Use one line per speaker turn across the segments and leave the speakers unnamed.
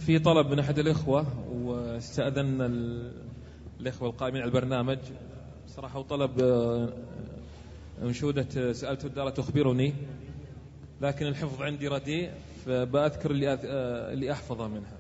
في طلب من أحد الإخوة واستأذن الإخوة القائمين على البرنامج صراحة، وطلب أنشودة سألت الدار تخبرني، لكن الحفظ عندي رديء فبأذكر اللي أحفظه منها.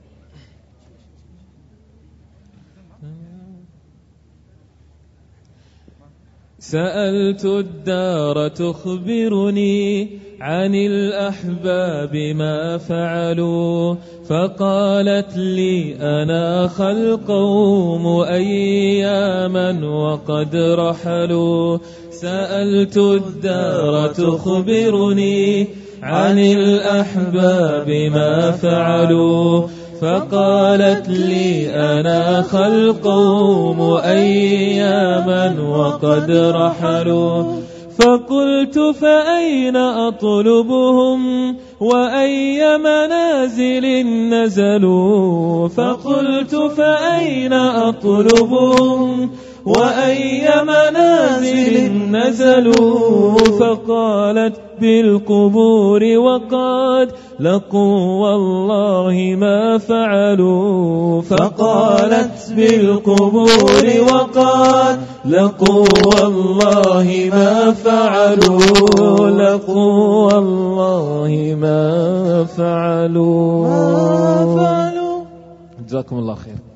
سألت الدار تخبرني عن الأحباب ما فعلوا، فقالت لي أنا القوم أياما وقد رحلوا. سألت الدار تخبرني عن الأحباب ما فعلوا، فقالت لي أنا القوم أياما وقد رحلوا. فقلت فأين أطلبهم وأي منازل نزلوا، فقلت فأين أطلبهم وأي منازل نزلوا. فقالت بالقبور وقد لقوا والله ما فعلوا، فقالت بالقبور وقد لقوا والله ما فعلوا، لقوا والله ما فعلوا. جزاكم الله خير.